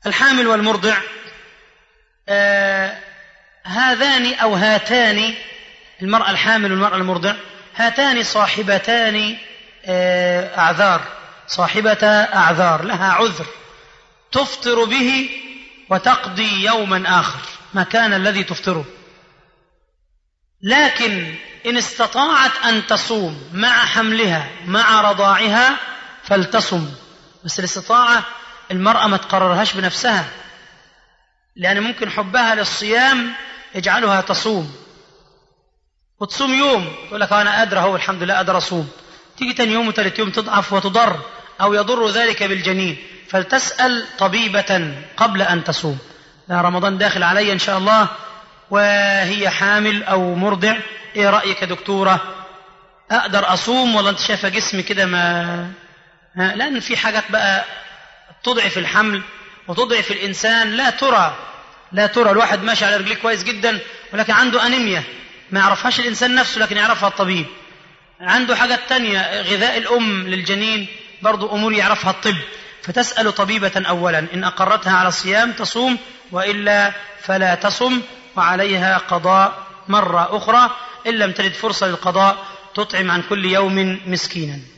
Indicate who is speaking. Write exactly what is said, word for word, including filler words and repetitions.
Speaker 1: الحامل والمرضع آه هذان أو هاتان، المرأة الحامل والمرأة المرضع، هاتان صاحبتان آه أعذار، صاحبة أعذار، لها عذر تفطر به وتقضي يوما آخر مكان الذي تفطره. لكن إن استطاعت أن تصوم مع حملها مع رضاعها فلتصم، بس الاستطاعة المرأة ما تقررهاش بنفسها، لأن ممكن حبها للصيام يجعلها تصوم وتصوم يوم تقول لك أنا قادرة هو الحمد لله قادرة أصوم، تيجي تاني يوم وثالث يوم تضعف وتضر أو يضر ذلك بالجنين، فلتسأل طبيبة قبل أن تصوم. لا رمضان داخل علي إن شاء الله وهي حامل أو مرضع، إيه رأيك يا دكتورة، أقدر أصوم ولا أنت شايفة جسمي كده ما، لأن في حاجات بقى تضعف الحمل وتضعف الإنسان لا ترى لا ترى الواحد ماشي على رجليه كويس جدا ولكن عنده أنيميا ما يعرفهاش الإنسان نفسه لكن يعرفها الطبيب، عنده حاجات تانية غذاء الأم للجنين برضو أمور يعرفها الطب، فتسأل طبيبة أولا، إن أقرتها على الصيام تصوم وإلا فلا تصم، وعليها قضاء مرة أخرى، إن لم تجد فرصة للقضاء تطعم عن كل يوم مسكينا.